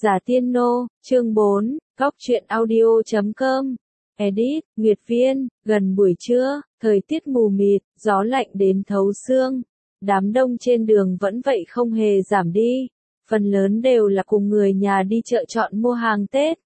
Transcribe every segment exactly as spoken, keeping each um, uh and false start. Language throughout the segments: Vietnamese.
Giả Tiên Nô, chương bốn, Góc truyện audio chấm com. Edit, Nguyệt Viên, gần buổi trưa, thời tiết mù mịt, gió lạnh đến thấu xương. Đám đông trên đường vẫn vậy không hề giảm đi. Phần lớn đều là cùng người nhà đi chợ chọn mua hàng Tết.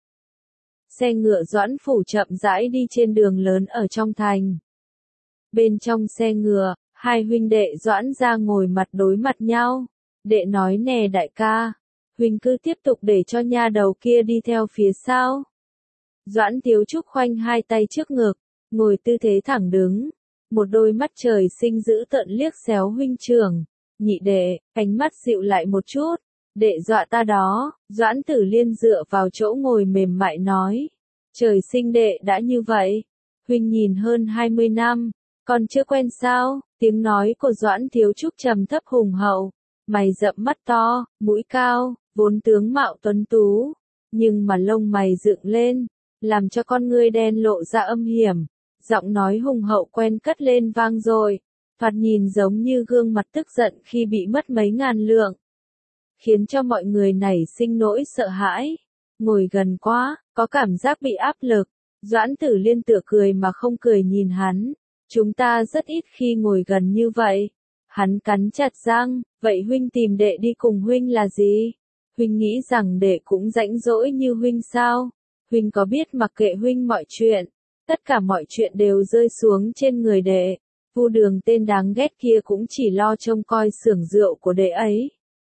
Xe ngựa Doãn Phủ chậm rãi đi trên đường lớn ở trong thành. Bên trong xe ngựa, hai huynh đệ Doãn ra ngồi mặt đối mặt nhau. Đệ nói nè đại ca, huynh cứ tiếp tục để cho nha đầu kia đi theo phía sau. Doãn Tiếu Trúc khoanh hai tay trước ngực, ngồi tư thế thẳng đứng. Một đôi mắt trời sinh dữ tợn liếc xéo huynh trưởng. Nhị đệ, ánh mắt dịu lại một chút. Đệ dọa ta đó. Doãn Tử Liên dựa vào chỗ ngồi mềm mại nói. Trời sinh đệ đã như vậy. Huynh nhìn hơn hai mươi năm, còn chưa quen sao? Tiếng nói của Doãn Tiếu Trúc trầm thấp hùng hậu. Mày rậm mắt to, mũi cao, vốn tướng mạo tuấn tú. Nhưng mà lông mày dựng lên, làm cho con ngươi đen lộ ra âm hiểm. Giọng nói hùng hậu quen cất lên vang rồi. Thoạt nhìn giống như gương mặt tức giận khi bị mất mấy ngàn lượng. Khiến cho mọi người nảy sinh nỗi sợ hãi. Ngồi gần quá, có cảm giác bị áp lực. Doãn Tử Liên tựa cười mà không cười nhìn hắn. Chúng ta rất ít khi ngồi gần như vậy. Hắn cắn chặt răng, vậy huynh tìm đệ đi cùng huynh là gì? Huynh nghĩ rằng đệ cũng rãnh rỗi như huynh sao? Huynh có biết mặc kệ huynh mọi chuyện, tất cả mọi chuyện đều rơi xuống trên người đệ. Vu Đường tên đáng ghét kia cũng chỉ lo trông coi xưởng rượu của đệ ấy.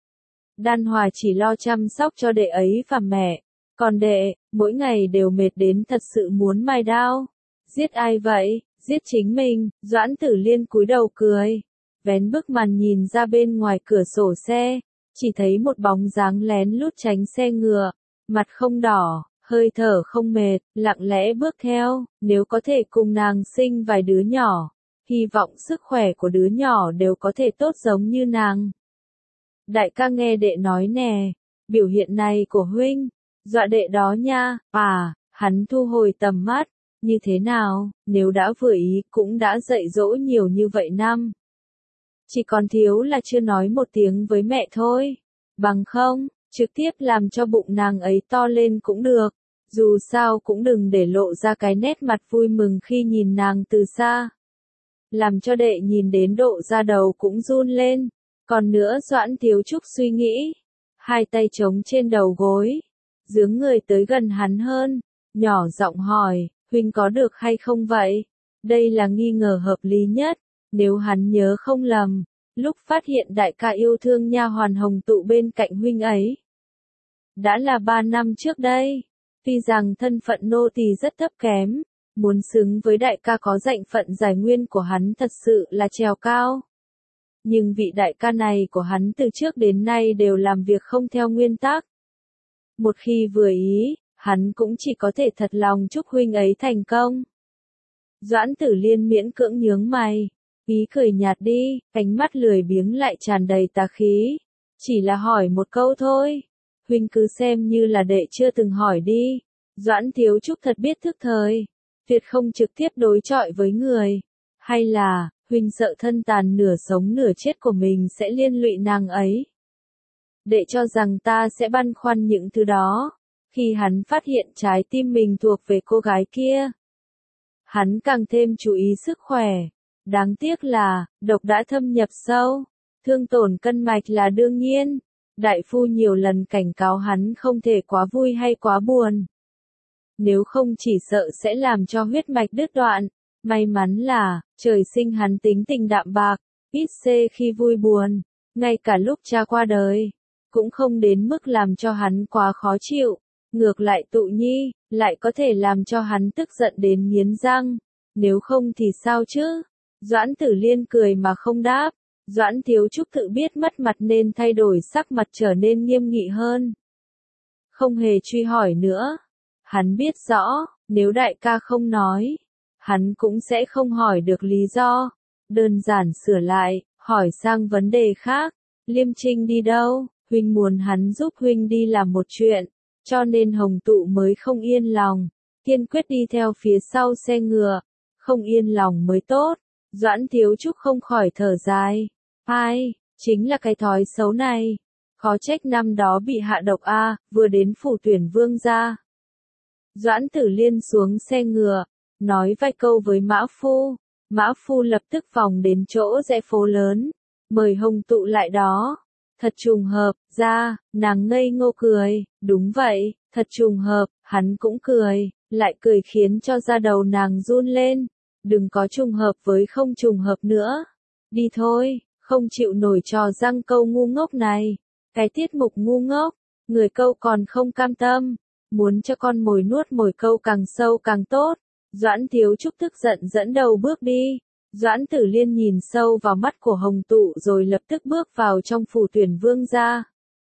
Đan Hòa chỉ lo chăm sóc cho đệ ấy và mẹ. Còn đệ, mỗi ngày đều mệt đến thật sự muốn mài đao. Giết ai vậy? Giết chính mình. Doãn Tử Liên cúi đầu cười. Vén bức màn nhìn ra bên ngoài cửa sổ xe, chỉ thấy một bóng dáng lén lút tránh xe ngựa, mặt không đỏ, hơi thở không mệt, lặng lẽ bước theo. Nếu có thể cùng nàng sinh vài đứa nhỏ, hy vọng sức khỏe của đứa nhỏ đều có thể tốt giống như nàng. Đại ca nghe đệ nói nè, biểu hiện này của huynh, dọa đệ đó nha. À, hắn thu hồi tầm mắt, như thế nào, nếu đã vừa ý cũng đã dạy dỗ nhiều như vậy năm. Chỉ còn thiếu là chưa nói một tiếng với mẹ thôi. Bằng không, trực tiếp làm cho bụng nàng ấy to lên cũng được. Dù sao cũng đừng để lộ ra cái nét mặt vui mừng khi nhìn nàng từ xa. Làm cho đệ nhìn đến độ da đầu cũng run lên. Còn nữa Doãn Tiếu Trúc suy nghĩ. Hai tay trống trên đầu gối. Dướng người tới gần hắn hơn. Nhỏ giọng hỏi, huynh có được hay không vậy? Đây là nghi ngờ hợp lý nhất. Nếu hắn nhớ không lầm, lúc phát hiện đại ca yêu thương nha hoàn Hồng Tụ bên cạnh huynh ấy, đã là ba năm trước đây. Tuy rằng thân phận nô tỳ rất thấp kém, muốn xứng với đại ca có danh phận giải nguyên của hắn thật sự là trèo cao. Nhưng vị đại ca này của hắn từ trước đến nay đều làm việc không theo nguyên tắc. Một khi vừa ý, hắn cũng chỉ có thể thật lòng chúc huynh ấy thành công. Doãn Tử Liên miễn cưỡng nhướng mày. Ý cười nhạt đi, ánh mắt lười biếng lại tràn đầy tà khí. Chỉ là hỏi một câu thôi. Huynh cứ xem như là đệ chưa từng hỏi đi. Doãn Tiếu Trúc thật biết thức thời. Tuyệt không trực tiếp đối chọi với người. Hay là, huynh sợ thân tàn nửa sống nửa chết của mình sẽ liên lụy nàng ấy. Đệ cho rằng ta sẽ băn khoăn những thứ đó. Khi hắn phát hiện trái tim mình thuộc về cô gái kia, hắn càng thêm chú ý sức khỏe. Đáng tiếc là, độc đã thâm nhập sâu, thương tổn cân mạch là đương nhiên. Đại phu nhiều lần cảnh cáo hắn không thể quá vui hay quá buồn. Nếu không chỉ sợ sẽ làm cho huyết mạch đứt đoạn. May mắn là, trời sinh hắn tính tình đạm bạc, ít xê khi vui buồn. Ngay cả lúc cha qua đời, cũng không đến mức làm cho hắn quá khó chịu. Ngược lại Tụ Nhi, lại có thể làm cho hắn tức giận đến nghiến răng. Nếu không thì sao chứ? Doãn Tử Liên cười mà không đáp. Doãn Tiếu Trúc tự biết mất mặt nên thay đổi sắc mặt trở nên nghiêm nghị hơn. Không hề truy hỏi nữa. Hắn biết rõ, nếu đại ca không nói, hắn cũng sẽ không hỏi được lý do. Đơn giản sửa lại, hỏi sang vấn đề khác. Liêm Trinh đi đâu? Huynh muốn hắn giúp huynh đi làm một chuyện, cho nên Hồng Tụ mới không yên lòng. Kiên quyết đi theo phía sau xe ngựa. Không yên lòng mới tốt. Doãn Tiếu Trúc không khỏi thở dài. Ai, chính là cái thói xấu này. khó trách năm đó bị hạ độc a, vừa đến phủ tuyển vương gia. Doãn Tử Liên xuống xe ngựa, nói vài câu với Mã Phu, Mã Phu lập tức vòng đến chỗ rẽ phố lớn, mời Hồng Tụ lại đó. Thật trùng hợp, ra, nàng ngây ngô cười, đúng vậy, thật trùng hợp, hắn cũng cười, lại cười khiến cho da đầu nàng run lên, đừng có trùng hợp với không trùng hợp nữa. Đi thôi, không chịu nổi trò răng câu ngu ngốc này, cái tiết mục ngu ngốc, người câu còn không cam tâm, muốn cho con mồi nuốt mồi câu càng sâu càng tốt. Doãn Thiếu Trúc tức giận dẫn đầu bước đi. Doãn Tử Liên nhìn sâu vào mắt của Hồng Tụ rồi lập tức bước vào trong phủ tuyển vương gia.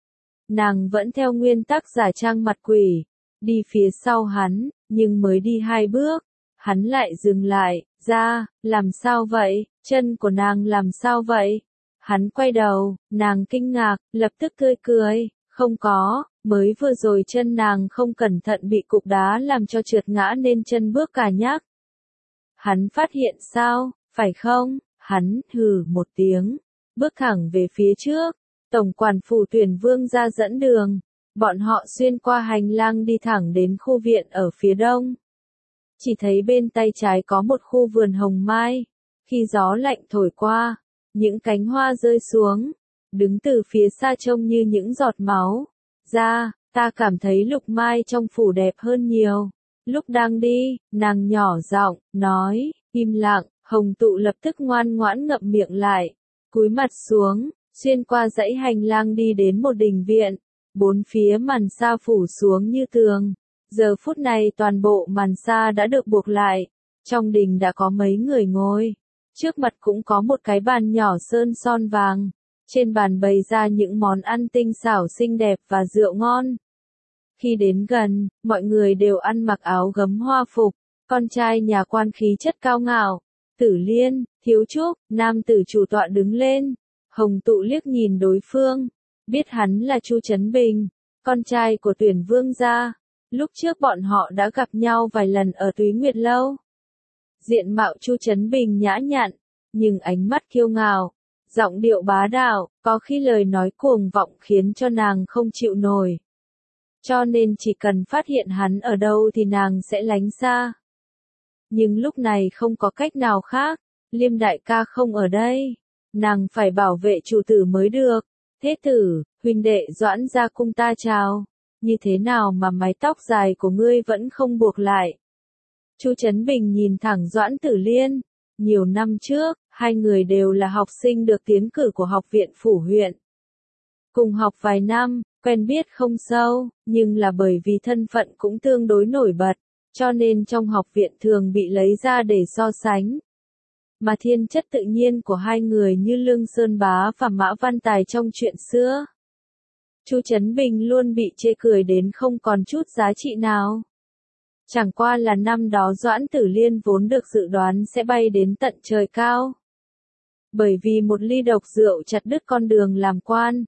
Nàng vẫn theo nguyên tắc giả trang mặt quỷ, đi phía sau hắn, nhưng mới đi hai bước, hắn lại dừng lại, ra, làm sao vậy, chân của nàng làm sao vậy? Hắn quay đầu, nàng kinh ngạc, lập tức tươi cười, không có, mới vừa rồi chân nàng không cẩn thận bị cục đá làm cho trượt ngã nên chân bước cả nhác. Hắn phát hiện sao, phải không? Hắn hừ một tiếng, bước thẳng về phía trước. Tổng quản phủ tuyển vương ra dẫn đường. Bọn họ xuyên qua hành lang đi thẳng đến khu viện ở phía đông. Chỉ thấy bên tay trái có một khu vườn hồng mai. Khi gió lạnh thổi qua, những cánh hoa rơi xuống, đứng từ phía xa trông như những giọt máu. Ra, ta cảm thấy lục mai trong phủ đẹp hơn nhiều. Lúc đang đi, nàng nhỏ giọng nói, im lặng. Hồng Tụ lập tức ngoan ngoãn ngậm miệng lại, cúi mặt xuống, xuyên qua dãy hành lang đi đến một đình viện, bốn phía màn sa phủ xuống như tường. Giờ phút này toàn bộ màn sa đã được buộc lại, trong đình đã có mấy người ngồi, trước mặt cũng có một cái bàn nhỏ sơn son vàng, trên bàn bày ra những món ăn tinh xảo xinh đẹp và rượu ngon. Khi đến gần, mọi người đều ăn mặc áo gấm hoa phục, con trai nhà quan khí chất cao ngạo. Tử Liên, Thiếu Trúc, nam tử chủ tọa đứng lên. Hồng Tụ liếc nhìn đối phương, biết hắn là Chu Trấn Bình, con trai của tuyển vương gia. Lúc trước bọn họ đã gặp nhau vài lần ở Túy Nguyệt Lâu. Diện mạo Chu Trấn Bình nhã nhặn, nhưng ánh mắt kiêu ngạo, giọng điệu bá đạo, có khi lời nói cuồng vọng khiến cho nàng không chịu nổi. Cho nên chỉ cần phát hiện hắn ở đâu thì nàng sẽ lánh xa. Nhưng lúc này không có cách nào khác, Liêm đại ca không ở đây, nàng phải bảo vệ chủ tử mới được. Thế tử, huynh đệ Doãn ra cung ta chào, như thế nào mà mái tóc dài của ngươi vẫn không buộc lại? Chu Trấn Bình nhìn thẳng Doãn Tử Liên, nhiều năm trước, hai người đều là học sinh được tiến cử của học viện phủ huyện. Cùng học vài năm, quen biết không sâu, nhưng là bởi vì thân phận cũng tương đối nổi bật. Cho nên trong học viện thường bị lấy ra để so sánh. Mà thiên chất tự nhiên của hai người như Lương Sơn Bá và Mã Văn Tài trong chuyện xưa. Chu Trấn Bình luôn bị chê cười đến không còn chút giá trị nào. Chẳng qua là năm đó Doãn Tử Liên vốn được dự đoán sẽ bay đến tận trời cao. Bởi vì một ly độc rượu chặt đứt con đường làm quan.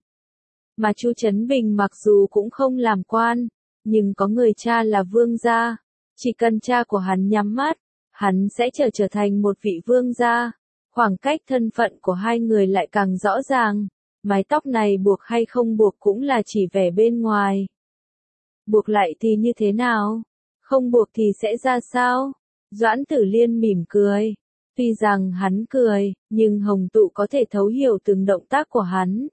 Mà Chu Trấn Bình mặc dù cũng không làm quan, nhưng có người cha là vương gia. Chỉ cần cha của hắn nhắm mắt, hắn sẽ trở trở thành một vị vương gia. Khoảng cách thân phận của hai người lại càng rõ ràng. Mái tóc này buộc hay không buộc cũng là chỉ vẻ bên ngoài. Buộc lại thì như thế nào? Không buộc thì sẽ ra sao? Doãn Tử Liên mỉm cười. Tuy rằng hắn cười, nhưng Hồng Tụ có thể thấu hiểu từng động tác của hắn.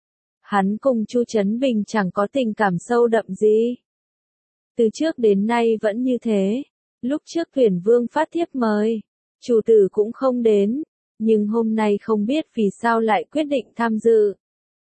Hắn cùng Chu Trấn Bình chẳng có tình cảm sâu đậm gì. Từ trước đến nay vẫn như thế. Lúc trước tuyển vương phát thiếp mời, chủ tử cũng không đến, nhưng hôm nay không biết vì sao lại quyết định tham dự.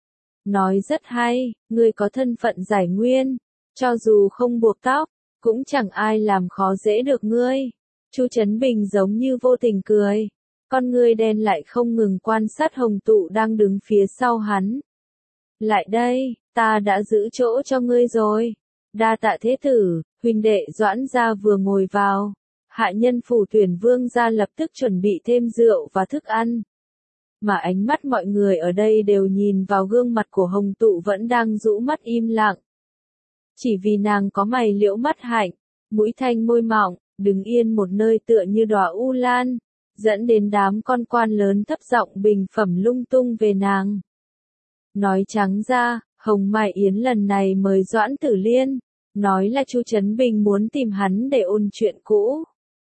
Nói rất hay, ngươi có thân phận giải nguyên, cho dù không buộc tóc, cũng chẳng ai làm khó dễ được ngươi. Chu Trấn Bình giống như vô tình cười, con ngươi đen lại không ngừng quan sát Hồng Tụ đang đứng phía sau hắn. Lại đây, ta đã giữ chỗ cho ngươi rồi. Đa tạ thế tử, huynh đệ Doãn gia vừa ngồi vào. Hạ nhân phủ tuyển vương gia lập tức chuẩn bị thêm rượu và thức ăn. Mà ánh mắt mọi người ở đây đều nhìn vào gương mặt của Hồng Tụ vẫn đang rũ mắt im lặng. Chỉ vì nàng có mày liễu mắt hạnh, mũi thanh môi mọng, đứng yên một nơi tựa như đóa u lan, dẫn đến đám con quan lớn thấp giọng bình phẩm lung tung về nàng. Nói trắng ra, Hồng Mai Yến lần này mời Doãn Tử Liên, nói là Chu Trấn Bình muốn tìm hắn để ôn chuyện cũ.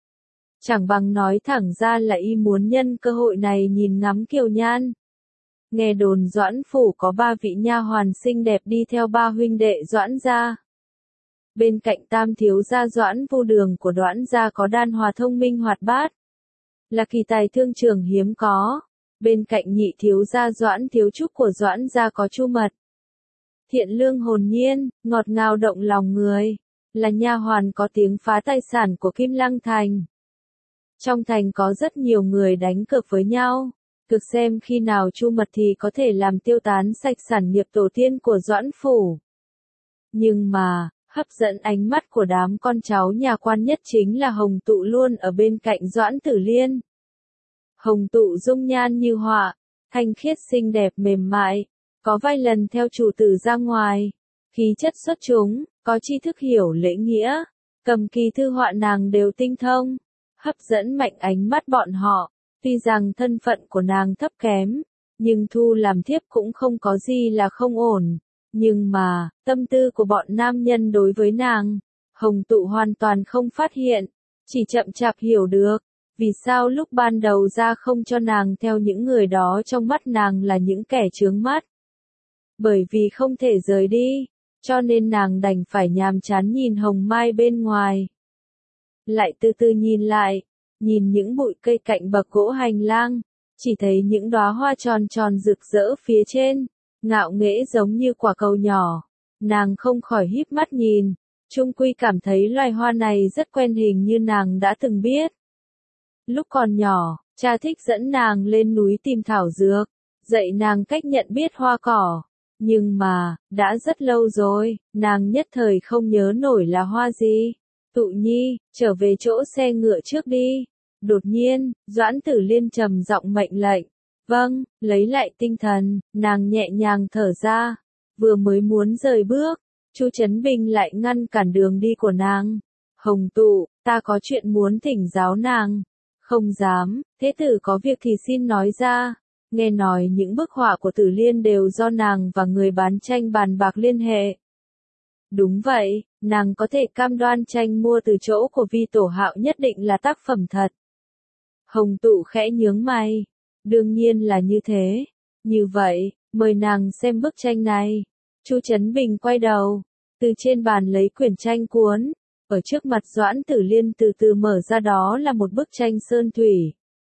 Chẳng bằng nói thẳng ra là y muốn nhân cơ hội này nhìn ngắm Kiều Nhan. Nghe đồn Doãn phủ có ba vị nha hoàn xinh đẹp đi theo ba huynh đệ Doãn gia. Bên cạnh tam thiếu gia Doãn Vu Đường của Doãn gia có đan hòa thông minh hoạt bát, là kỳ tài thương trường hiếm có. Bên cạnh nhị thiếu gia Doãn Thiếu Trúc của Doãn gia có Chu Mật, thiện lương hồn nhiên, ngọt ngào động lòng người, là nha hoàn có tiếng phá tài sản của Kim Lăng Thành. Trong thành có rất nhiều người đánh cược với nhau, cực xem khi nào Chu Mật thì có thể làm tiêu tán sạch sản nghiệp tổ tiên của Doãn phủ. Nhưng mà, hấp dẫn ánh mắt của đám con cháu nhà quan nhất chính là Hồng Tụ luôn ở bên cạnh Doãn Tử Liên. Hồng Tụ dung nhan như họa, thanh khiết xinh đẹp mềm mại, có vài lần theo chủ tử ra ngoài, khí chất xuất chúng, có tri thức hiểu lễ nghĩa, cầm kỳ thư họa nàng đều tinh thông, hấp dẫn mạnh ánh mắt bọn họ. Tuy rằng thân phận của nàng thấp kém, nhưng thu làm thiếp cũng không có gì là không ổn. Nhưng mà, tâm tư của bọn nam nhân đối với nàng, Hồng Tụ hoàn toàn không phát hiện, chỉ chậm chạp hiểu được, vì sao lúc ban đầu ra không cho nàng theo những người đó trong mắt nàng là những kẻ chướng mắt. Bởi vì không thể rời đi, cho nên nàng đành phải nhàm chán nhìn Hồng Mai bên ngoài. Lại từ từ nhìn lại, nhìn những bụi cây cạnh bậc gỗ hành lang, chỉ thấy những đóa hoa tròn tròn rực rỡ phía trên, ngạo nghễ giống như quả cầu nhỏ. Nàng không khỏi híp mắt nhìn, chung quy cảm thấy loài hoa này rất quen hình như nàng đã từng biết. Lúc còn nhỏ, cha thích dẫn nàng lên núi tìm thảo dược, dạy nàng cách nhận biết hoa cỏ. Nhưng mà, đã rất lâu rồi, nàng nhất thời không nhớ nổi là hoa gì. Tụ Nhi, trở về chỗ xe ngựa trước đi. Đột nhiên, Doãn Tử Liên trầm giọng mệnh lệnh. Vâng, lấy lại tinh thần, nàng nhẹ nhàng thở ra. Vừa mới muốn rời bước, Chu Trấn Bình lại ngăn cản đường đi của nàng. Hồng Tụ, ta có chuyện muốn thỉnh giáo nàng. Không dám, thế tử có việc thì xin nói ra. Nghe nói những bức họa của Tử Liên đều do nàng và người bán tranh bàn bạc liên hệ. Đúng vậy, nàng có thể cam đoan tranh mua từ chỗ của Vi Tổ Hạo nhất định là tác phẩm thật. Hồng Tụ khẽ nhướng mày. Đương nhiên là như thế. Như vậy, mời nàng xem bức tranh này. Chu Trấn Bình quay đầu, từ trên bàn lấy quyển tranh cuốn. Ở trước mặt Doãn Tử Liên từ từ mở ra, đó là một bức tranh sơn thủy.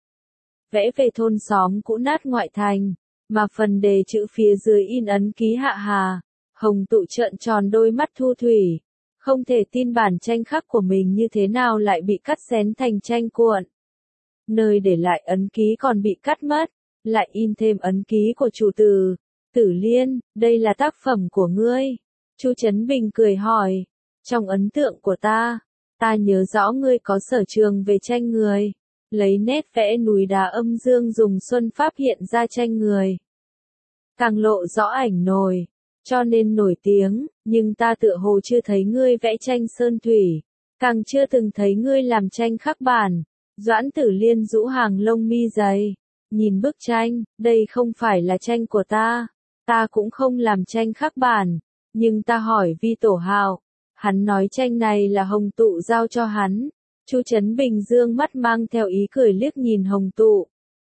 Vẽ về thôn xóm cũ nát ngoại thành, mà phần đề chữ phía dưới in ấn ký Hạ Hà. Hồng Tụ trợn tròn đôi mắt thu thủy, không thể tin bản tranh khắc của mình như thế nào lại bị cắt xén thành tranh cuộn. Nơi để lại ấn ký còn bị cắt mất, lại in thêm ấn ký của chủ tử. Tử Liên, đây là tác phẩm của ngươi. Chu Trấn Bình cười hỏi, trong ấn tượng của ta, ta nhớ rõ ngươi có sở trường về tranh người. Lấy nét vẽ núi đá âm dương dùng xuân pháp hiện ra tranh người. Càng lộ rõ ảnh nổi, cho nên nổi tiếng, nhưng ta tựa hồ chưa thấy ngươi vẽ tranh sơn thủy, càng chưa từng thấy ngươi làm tranh khắc bản. Doãn Tử Liên rũ hàng lông mi dày, nhìn bức tranh, đây không phải là tranh của ta, ta cũng không làm tranh khắc bản, nhưng ta hỏi Vi Tổ Hạo, hắn nói tranh này là Hồng Tụ giao cho hắn. Chu Trấn Bình dương mắt mang theo ý cười liếc nhìn Hồng Tụ.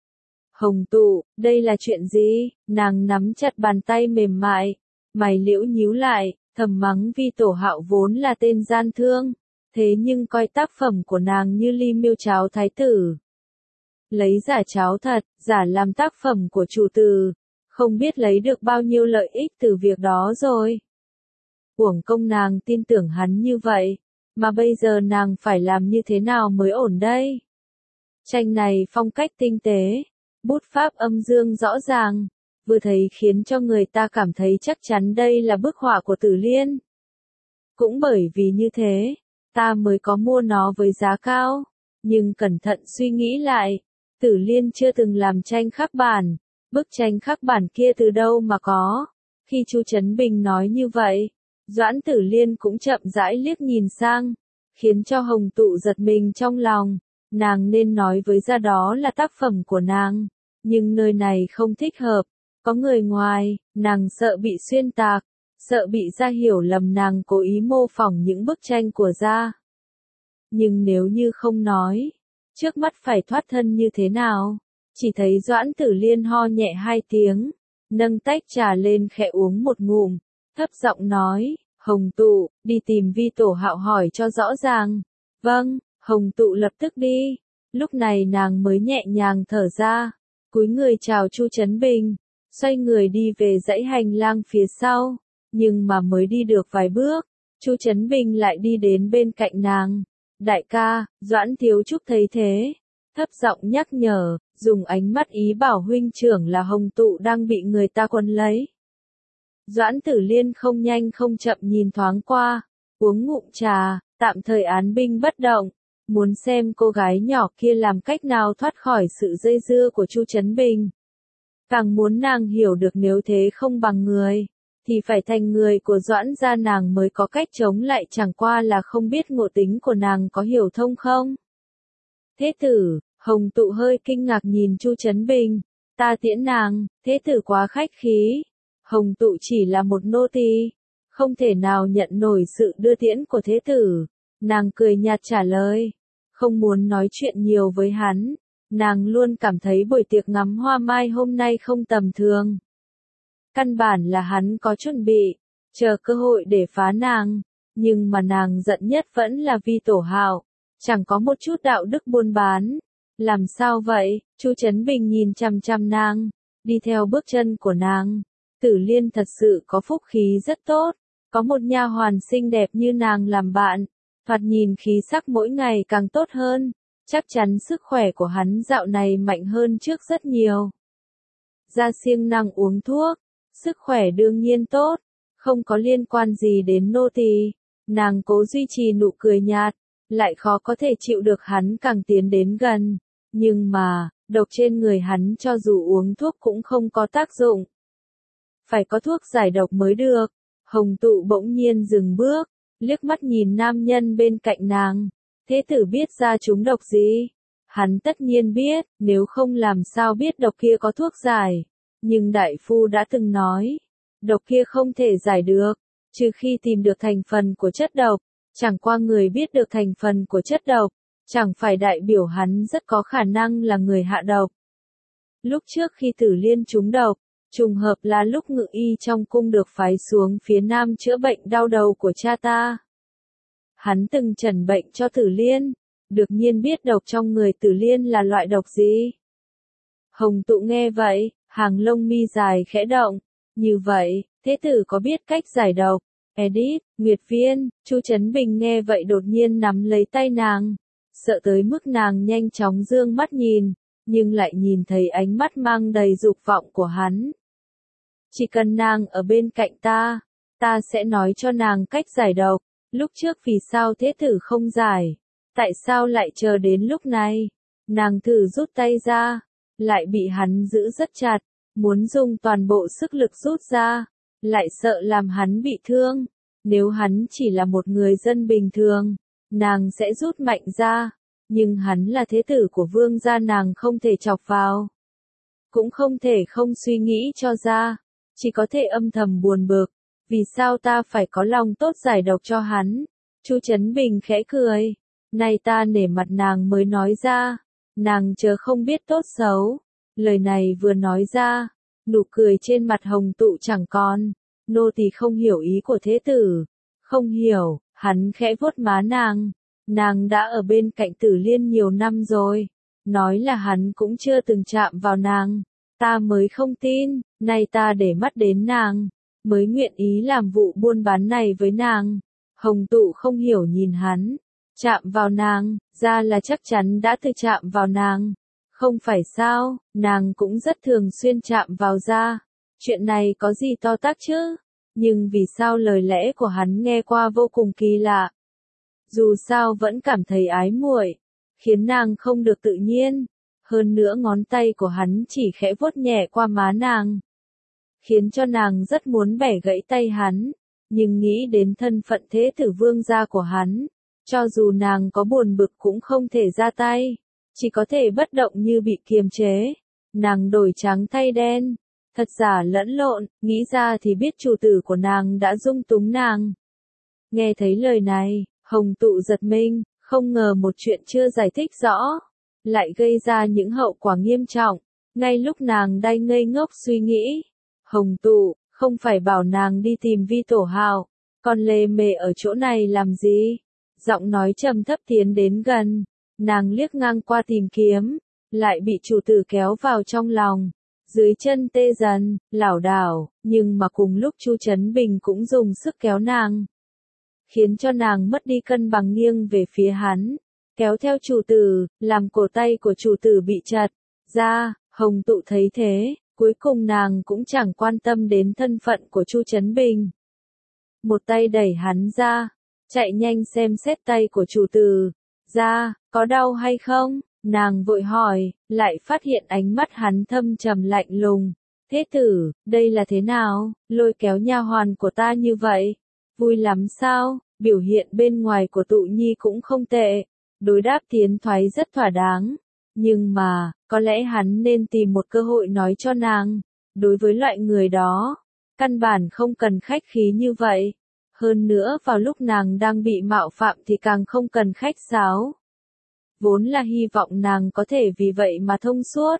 Hồng Tụ, đây là chuyện gì? Nàng nắm chặt bàn tay mềm mại, mày liễu nhíu lại, thầm mắng Vi Tổ Hạo vốn là tên gian thương, thế nhưng coi tác phẩm của nàng như ly miêu cháo thái tử. Lấy giả cháo thật, giả làm tác phẩm của chủ tử, không biết lấy được bao nhiêu lợi ích từ việc đó rồi. Uổng công nàng tin tưởng hắn như vậy. Mà bây giờ nàng phải làm như thế nào mới ổn đây? Tranh này phong cách tinh tế, bút pháp âm dương rõ ràng, vừa thấy khiến cho người ta cảm thấy chắc chắn đây là bức họa của Tử Liên. Cũng bởi vì như thế, ta mới có mua nó với giá cao, nhưng cẩn thận suy nghĩ lại, Tử Liên chưa từng làm tranh khắc bản, bức tranh khắc bản kia từ đâu mà có? Khi Chu Trấn Bình nói như vậy, Doãn Tử Liên cũng chậm rãi liếc nhìn sang, khiến cho Hồng Tụ giật mình trong lòng. Nàng nên nói với ra đó là tác phẩm của nàng, nhưng nơi này không thích hợp, có người ngoài, nàng sợ bị xuyên tạc, sợ bị gia hiểu lầm nàng cố ý mô phỏng những bức tranh của gia. Nhưng nếu như không nói, trước mắt phải thoát thân như thế nào? Chỉ thấy Doãn Tử Liên ho nhẹ hai tiếng, nâng tách trà lên khẽ uống một ngụm, thấp giọng nói, Hồng Tụ, đi tìm Vi Tổ Hạo hỏi cho rõ ràng. Vâng, Hồng Tụ lập tức đi. Lúc này nàng mới nhẹ nhàng thở ra, cúi người chào Chu Chấn Bình, xoay người đi về dãy hành lang phía sau, nhưng mà mới đi được vài bước, Chu Chấn Bình lại đi đến bên cạnh nàng. Đại ca, Doãn Thiếu Trúc thấy thế, thấp giọng nhắc nhở, dùng ánh mắt ý bảo huynh trưởng là Hồng Tụ đang bị người ta quấn lấy. Doãn Tử Liên không nhanh không chậm nhìn thoáng qua, uống ngụm trà, tạm thời án binh bất động, muốn xem cô gái nhỏ kia làm cách nào thoát khỏi sự dây dưa của Chu Chấn Bình. Càng muốn nàng hiểu được nếu thế không bằng người, thì phải thành người của Doãn gia nàng mới có cách chống lại, chẳng qua là không biết ngộ tính của nàng có hiểu thông không. Thế tử, Hồng Tụ hơi kinh ngạc nhìn Chu Chấn Bình, ta tiễn nàng, thế tử quá khách khí. Hồng Tụ chỉ là một nô tỳ, không thể nào nhận nổi sự đưa tiễn của thế tử. Nàng cười nhạt trả lời, không muốn nói chuyện nhiều với hắn, nàng luôn cảm thấy buổi tiệc ngắm hoa mai hôm nay không tầm thường. Căn bản là hắn có chuẩn bị, chờ cơ hội để phá nàng, nhưng mà nàng giận nhất vẫn là Vi Tổ Hạo, chẳng có một chút đạo đức buôn bán. Làm sao vậy? Chu Chấn Bình nhìn chằm chằm nàng, đi theo bước chân của nàng. Tử Liên thật sự có phúc khí rất tốt, có một nha hoàn xinh đẹp như nàng làm bạn, thoạt nhìn khí sắc mỗi ngày càng tốt hơn, chắc chắn sức khỏe của hắn dạo này mạnh hơn trước rất nhiều. Gia siêng năng uống thuốc, sức khỏe đương nhiên tốt, không có liên quan gì đến nô tỳ. Nàng cố duy trì nụ cười nhạt, lại khó có thể chịu được hắn càng tiến đến gần, nhưng mà, độc trên người hắn cho dù uống thuốc cũng không có tác dụng. Phải có thuốc giải độc mới được. Hồng Tụ bỗng nhiên dừng bước, liếc mắt nhìn nam nhân bên cạnh nàng. Thế tử biết ra chúng độc gì? Hắn tất nhiên biết, nếu không làm sao biết độc kia có thuốc giải. Nhưng đại phu đã từng nói, độc kia không thể giải được, trừ khi tìm được thành phần của chất độc. Chẳng qua người biết được thành phần của chất độc, chẳng phải đại biểu hắn rất có khả năng là người hạ độc. Lúc trước khi Tử Liên trúng độc, trùng hợp là lúc Ngự Y trong cung được phái xuống phía Nam chữa bệnh đau đầu của cha ta. Hắn từng chẩn bệnh cho Tử Liên, được nhiên biết độc trong người Tử Liên là loại độc gì. Hồng Tụ nghe vậy, hàng lông mi dài khẽ động, như vậy, thế tử có biết cách giải độc? Edit, Nguyệt Viên, Chu Chấn Bình nghe vậy đột nhiên nắm lấy tay nàng, sợ tới mức nàng nhanh chóng dương mắt nhìn, nhưng lại nhìn thấy ánh mắt mang đầy dục vọng của hắn. Chỉ cần nàng ở bên cạnh ta, ta sẽ nói cho nàng cách giải độc. Lúc trước vì sao thế tử không giải? Tại sao lại chờ đến lúc này? Nàng thử rút tay ra, lại bị hắn giữ rất chặt, muốn dùng toàn bộ sức lực rút ra, lại sợ làm hắn bị thương. Nếu hắn chỉ là một người dân bình thường, nàng sẽ rút mạnh ra, nhưng hắn là thế tử của vương gia, nàng không thể chọc vào. Cũng không thể không suy nghĩ cho ra, chỉ có thể âm thầm buồn bực, vì sao ta phải có lòng tốt giải độc cho hắn. Chu Chấn Bình khẽ cười, nay ta nể mặt nàng mới nói ra, nàng chớ không biết tốt xấu. Lời này vừa nói ra, nụ cười trên mặt Hồng Tụ chẳng còn. Nô tỳ không hiểu ý của thế tử. Không hiểu, hắn khẽ vuốt má nàng. Nàng đã ở bên cạnh Tử Liên nhiều năm rồi. Nói là hắn cũng chưa từng chạm vào nàng. Ta mới không tin, nay ta để mắt đến nàng, mới nguyện ý làm vụ buôn bán này với nàng. Hồng Tụ không hiểu nhìn hắn. Chạm vào nàng, ra là chắc chắn đã từ chạm vào nàng. Không phải sao, nàng cũng rất thường xuyên chạm vào da. Chuyện này có gì to tát chứ? Nhưng vì sao lời lẽ của hắn nghe qua vô cùng kỳ lạ? Dù sao vẫn cảm thấy ái muội, khiến nàng không được tự nhiên. Hơn nữa ngón tay của hắn chỉ khẽ vuốt nhẹ qua má nàng, khiến cho nàng rất muốn bẻ gãy tay hắn. Nhưng nghĩ đến thân phận thế tử vương gia của hắn, cho dù nàng có buồn bực cũng không thể ra tay, chỉ có thể bất động như bị kiềm chế. Nàng đổi trắng thay đen, thật giả lẫn lộn, nghĩ ra thì biết chủ tử của nàng đã dung túng nàng. Nghe thấy lời này, Hồng Tụ giật mình, không ngờ một chuyện chưa giải thích rõ, lại gây ra những hậu quả nghiêm trọng. Ngay lúc nàng đang ngây ngốc suy nghĩ, Hồng Tụ, không phải bảo nàng đi tìm Vi Tổ Hạo, còn lề mề ở chỗ này làm gì? Giọng nói trầm thấp tiến đến gần, nàng liếc ngang qua tìm kiếm, lại bị chủ tử kéo vào trong lòng. Dưới chân tê dần, lảo đảo, nhưng mà cùng lúc Chu Trấn Bình cũng dùng sức kéo nàng, khiến cho nàng mất đi cân bằng nghiêng về phía hắn, kéo theo chủ tử, làm cổ tay của chủ tử bị chật ra. Hồng Tụ thấy thế, cuối cùng nàng cũng chẳng quan tâm đến thân phận của Chu Trấn Bình. Một tay đẩy hắn ra, chạy nhanh xem xét tay của chủ tử. Ra, có đau hay không? Nàng vội hỏi, lại phát hiện ánh mắt hắn thâm trầm lạnh lùng. Thế tử, đây là thế nào? Lôi kéo nha hoàn của ta như vậy. Vui lắm sao? Biểu hiện bên ngoài của Tụ Nhi cũng không tệ. Đối đáp tiến thoái rất thỏa đáng. Nhưng mà, có lẽ hắn nên tìm một cơ hội nói cho nàng. Đối với loại người đó, căn bản không cần khách khí như vậy. Hơn nữa vào lúc nàng đang bị mạo phạm thì càng không cần khách sáo. Vốn là hy vọng nàng có thể vì vậy mà thông suốt.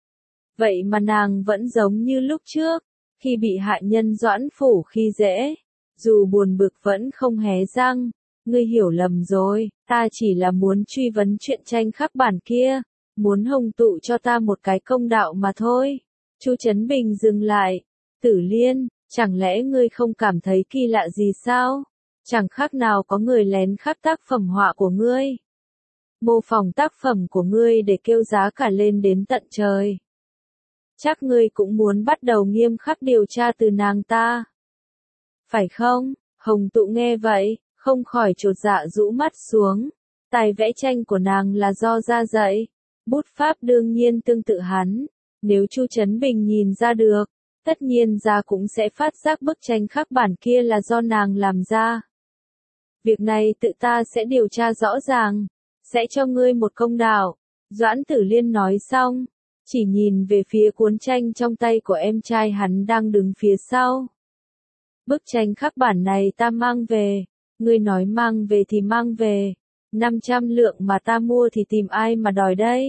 Vậy mà nàng vẫn giống như lúc trước, khi bị hạ nhân Doãn Phủ khi dễ. Dù buồn bực vẫn không hé răng. Ngươi hiểu lầm rồi, ta chỉ là muốn truy vấn chuyện tranh khắc bản kia. Muốn Hồng Tụ cho ta một cái công đạo mà thôi. Chu Trấn Bình dừng lại. Tử Liên, chẳng lẽ ngươi không cảm thấy kỳ lạ gì sao? Chẳng khác nào có người lén khắc tác phẩm họa của ngươi. Mô phỏng tác phẩm của ngươi để kêu giá cả lên đến tận trời. Chắc ngươi cũng muốn bắt đầu nghiêm khắc điều tra từ nàng ta. Phải không? Hồng Tụ nghe vậy, không khỏi chột dạ rũ mắt xuống. Tài vẽ tranh của nàng là do ra dạy. Bút pháp đương nhiên tương tự hắn. Nếu Chu Trấn Bình nhìn ra được, tất nhiên ra cũng sẽ phát giác bức tranh khắc bản kia là do nàng làm ra. Việc này tự ta sẽ điều tra rõ ràng, sẽ cho ngươi một công đạo. Doãn Tử Liên nói xong, chỉ nhìn về phía cuốn tranh trong tay của em trai hắn đang đứng phía sau. Bức tranh khắc bản này ta mang về, ngươi nói mang về thì mang về. năm trăm lượng mà ta mua thì tìm ai mà đòi đây?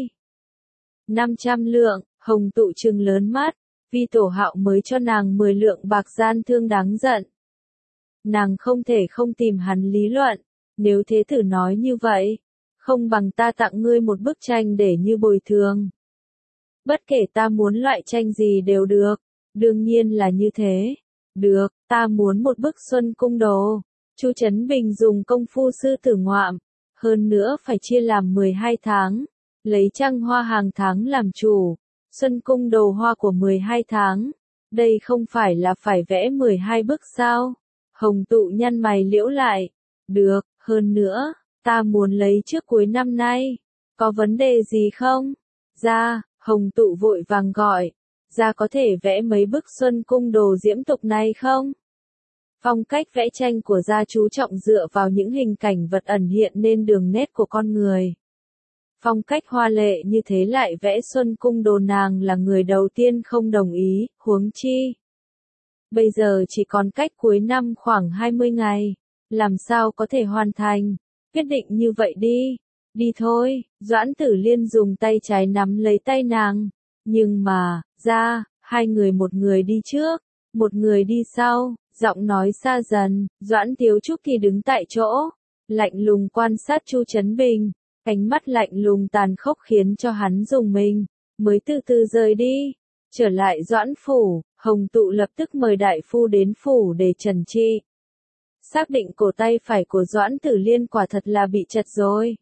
năm trăm lượng, Hồng Tụ trừng lớn mắt, Vi Tổ Hạo mới cho nàng mười lượng bạc gian thương đáng giận. Nàng không thể không tìm hắn lý luận, nếu thế tử nói như vậy, không bằng ta tặng ngươi một bức tranh để như bồi thường. Bất kể ta muốn loại tranh gì đều được, đương nhiên là như thế. Được, ta muốn một bức Xuân Cung Đồ. Chu Trấn Bình dùng công phu sư tử ngoạm, hơn nữa phải chia làm mười hai tháng, lấy trăng hoa hàng tháng làm chủ, Xuân Cung Đồ hoa của mười hai tháng. Đây không phải là phải vẽ mười hai bức sao? Hồng Tụ nhăn mày liễu lại. Được, hơn nữa, ta muốn lấy trước cuối năm nay. Có vấn đề gì không? Ra, Hồng Tụ vội vàng gọi. Ra có thể vẽ mấy bức Xuân Cung Đồ diễm tục này không? Phong cách vẽ tranh của gia chú trọng dựa vào những hình cảnh vật ẩn hiện nên đường nét của con người. Phong cách hoa lệ như thế lại vẽ Xuân Cung Đồ, nàng là người đầu tiên không đồng ý, huống chi. Bây giờ chỉ còn cách cuối năm khoảng hai mươi ngày, làm sao có thể hoàn thành, quyết định như vậy đi, đi thôi. Doãn Tử Liên dùng tay trái nắm lấy tay nàng, nhưng mà, ra, hai người một người đi trước, một người đi sau, giọng nói xa dần. Doãn Tiếu Trúc thì đứng tại chỗ, lạnh lùng quan sát Chu Trấn Bình. Ánh mắt lạnh lùng tàn khốc khiến cho hắn rùng mình, mới từ từ rời đi. Trở lại Doãn Phủ, Hồng Tụ lập tức mời đại phu đến phủ để trần trị. Xác định cổ tay phải của Doãn Tử Liên quả thật là bị chật rồi.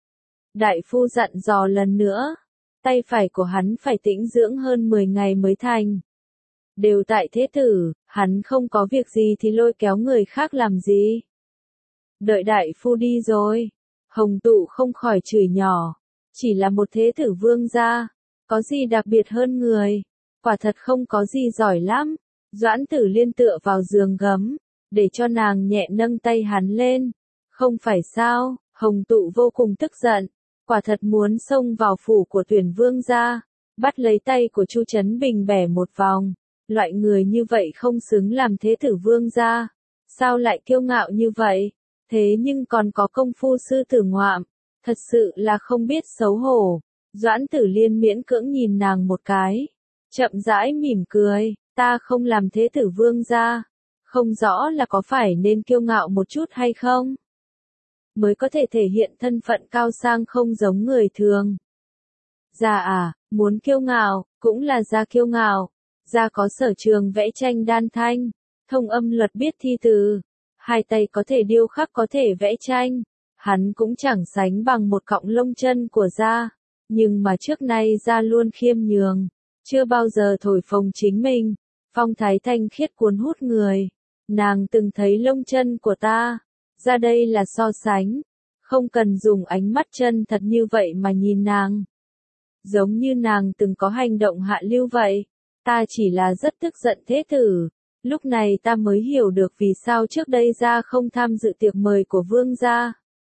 Đại phu dặn dò lần nữa, tay phải của hắn phải tĩnh dưỡng hơn mười ngày mới thành. Đều tại thế tử, hắn không có việc gì thì lôi kéo người khác làm gì. Đợi đại phu đi rồi. Hồng Tụ không khỏi chửi nhỏ, chỉ là một thế tử vương gia, có gì đặc biệt hơn người, quả thật không có gì giỏi lắm. Doãn Tử Liên tựa vào giường gấm, để cho nàng nhẹ nâng tay hắn lên. Không phải sao? Hồng Tụ vô cùng tức giận, quả thật muốn xông vào phủ của Tuyển vương gia, bắt lấy tay của Chu Trấn Bình bẻ một vòng. loại người như vậy không xứng làm thế tử vương gia. Sao lại kiêu ngạo như vậy? Thế nhưng còn có công phu sư tử ngoạm, thật sự là không biết xấu hổ. Doãn Tử Liên miễn cưỡng nhìn nàng một cái, chậm rãi mỉm cười, ta không làm thế tử vương gia, không rõ là có phải nên kiêu ngạo một chút hay không? Mới có thể thể hiện thân phận cao sang không giống người thường. Gia à, muốn kiêu ngạo, cũng là gia kiêu ngạo. Gia có sở trường vẽ tranh đan thanh, thông âm luật biết thi từ, hai tay có thể điêu khắc có thể vẽ tranh. Hắn cũng chẳng sánh bằng một cọng lông chân của Gia. Nhưng mà trước nay Gia luôn khiêm nhường, chưa bao giờ thổi phồng chính mình, phong thái thanh khiết cuốn hút người. Nàng từng thấy lông chân của ta, ra đây là so sánh, không cần dùng ánh mắt chân thật như vậy mà nhìn nàng. Giống như nàng từng có hành động hạ lưu vậy, ta chỉ là rất tức giận thế tử. Lúc này ta mới hiểu được vì sao trước đây Gia không tham dự tiệc mời của vương gia.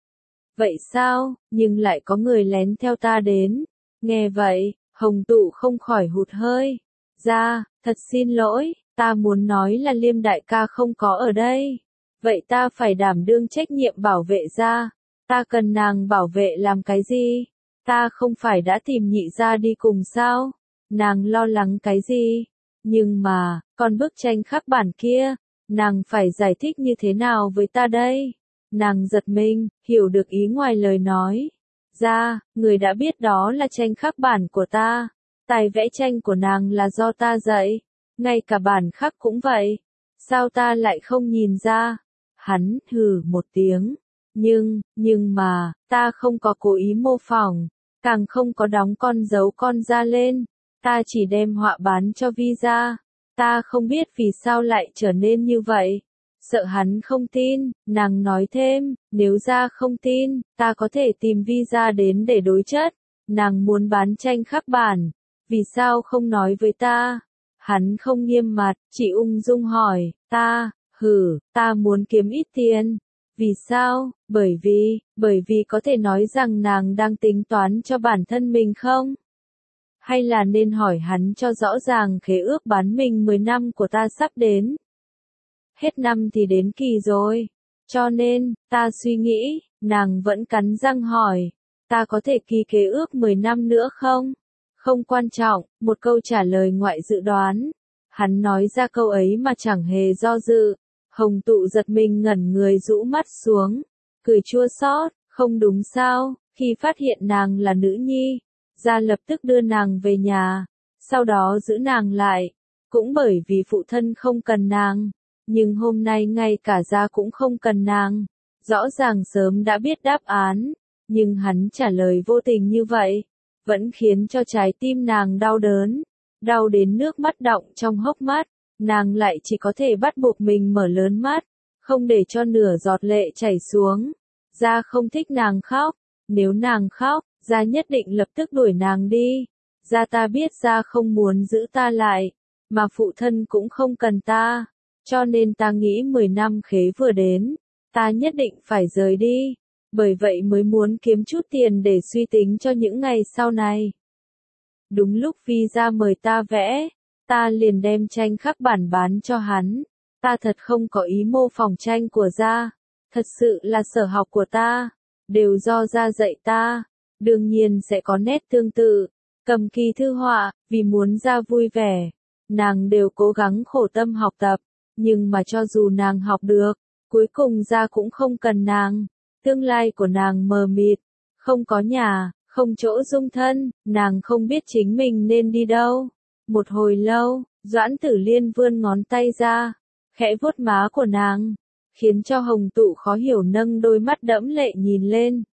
Vậy sao, nhưng lại có người lén theo ta đến. Nghe vậy, Hồng Tụ không khỏi hụt hơi. Gia, thật xin lỗi, ta muốn nói là Liêm đại ca không có ở đây. Vậy ta phải đảm đương trách nhiệm bảo vệ Gia. Ta cần nàng bảo vệ làm cái gì? Ta không phải đã tìm nhị gia đi cùng sao? Nàng lo lắng cái gì? Nhưng mà, còn bức tranh khắc bản kia, nàng phải giải thích như thế nào với ta đây? Nàng giật mình, hiểu được ý ngoài lời nói. Gia, người đã biết đó là tranh khắc bản của ta. Tài vẽ tranh của nàng là do ta dạy. Ngay cả bản khắc cũng vậy. Sao ta lại không nhìn ra? Hắn hừ một tiếng. Nhưng, nhưng mà, ta không có cố ý mô phỏng. Càng không có đóng con dấu con ra lên. Ta chỉ đem họa bán cho Vi gia. Ta không biết vì sao lại trở nên như vậy. Sợ hắn không tin, nàng nói thêm, nếu Gia không tin, ta có thể tìm Vi gia đến để đối chất. Nàng muốn bán tranh khắc bản, vì sao không nói với ta? Hắn không nghiêm mặt, chỉ ung dung hỏi, ta, hử, ta muốn kiếm ít tiền. Vì sao? Bởi vì, bởi vì có thể nói rằng nàng đang tính toán cho bản thân mình không? Hay là nên hỏi hắn cho rõ ràng khế ước bán mình mười năm của ta sắp đến? Hết năm thì đến kỳ rồi. Cho nên, ta suy nghĩ, nàng vẫn cắn răng hỏi, ta có thể ký khế ước mười năm nữa không? Không quan trọng, một câu trả lời ngoại dự đoán. Hắn nói ra câu ấy mà chẳng hề do dự. Hồng Tụ giật mình ngẩn người rũ mắt xuống, cười chua xót, không đúng sao? Khi phát hiện nàng là nữ nhi, Gia lập tức đưa nàng về nhà, sau đó giữ nàng lại, cũng bởi vì phụ thân không cần nàng. Nhưng hôm nay ngay cả Gia cũng không cần nàng, rõ ràng sớm đã biết đáp án, nhưng hắn trả lời vô tình như vậy, vẫn khiến cho trái tim nàng đau đớn, đau đến nước mắt đọng trong hốc mắt, nàng lại chỉ có thể bắt buộc mình mở lớn mắt, không để cho nửa giọt lệ chảy xuống. Gia không thích nàng khóc, nếu nàng khóc, Gia nhất định lập tức đuổi nàng đi. Gia ta biết Gia không muốn giữ ta lại, mà phụ thân cũng không cần ta. Cho nên ta nghĩ mười năm khế vừa đến, ta nhất định phải rời đi, bởi vậy mới muốn kiếm chút tiền để suy tính cho những ngày sau này. Đúng lúc Vi gia mời ta vẽ, ta liền đem tranh khắc bản bán cho hắn. Ta thật không có ý mô phỏng tranh của Gia, thật sự là sở học của ta, đều do Gia dạy ta, đương nhiên sẽ có nét tương tự. Cầm kỳ thư họa, vì muốn Gia vui vẻ, nàng đều cố gắng khổ tâm học tập. Nhưng mà cho dù nàng học được, cuối cùng Gia cũng không cần nàng. Tương lai của nàng mờ mịt, không có nhà, không chỗ dung thân, nàng không biết chính mình nên đi đâu. Một hồi lâu, Doãn Tử Liên vươn ngón tay ra, khẽ vuốt má của nàng, khiến cho Hồng Tụ khó hiểu nâng đôi mắt đẫm lệ nhìn lên.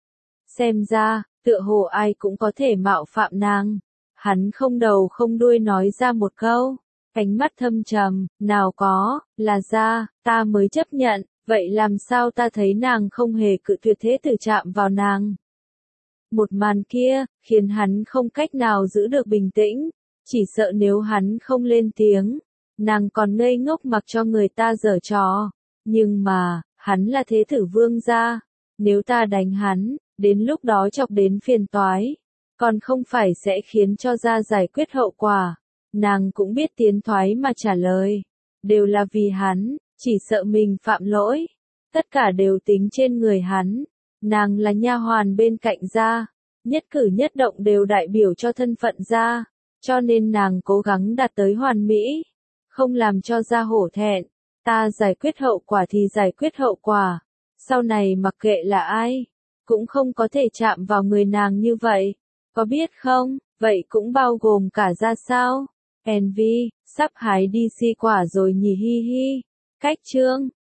Xem ra, tựa hồ ai cũng có thể mạo phạm nàng. Hắn không đầu không đuôi nói ra một câu. Ánh mắt thâm trầm, nào có, là Gia, ta mới chấp nhận, vậy làm sao ta thấy nàng không hề cự tuyệt thế tử chạm vào nàng. Một màn kia, khiến hắn không cách nào giữ được bình tĩnh, chỉ sợ nếu hắn không lên tiếng, nàng còn ngây ngốc mặc cho người ta giở trò. Nhưng mà, hắn là thế tử vương gia, nếu ta đánh hắn, đến lúc đó chọc đến phiền toái, còn không phải sẽ khiến cho Gia giải quyết hậu quả. Nàng cũng biết tiến thoái mà trả lời. Đều là vì hắn, chỉ sợ mình phạm lỗi. Tất cả đều tính trên người hắn. Nàng là nha hoàn bên cạnh gia, nhất cử nhất động đều đại biểu cho thân phận gia, cho nên nàng cố gắng đạt tới hoàn mỹ, không làm cho gia hổ thẹn. Ta giải quyết hậu quả thì giải quyết hậu quả, sau này mặc kệ là ai, cũng không có thể chạm vào người nàng như vậy, có biết không, vậy cũng bao gồm cả gia sao? Envy, sắp hái đi si quả rồi nhỉ hi hi. Cách chương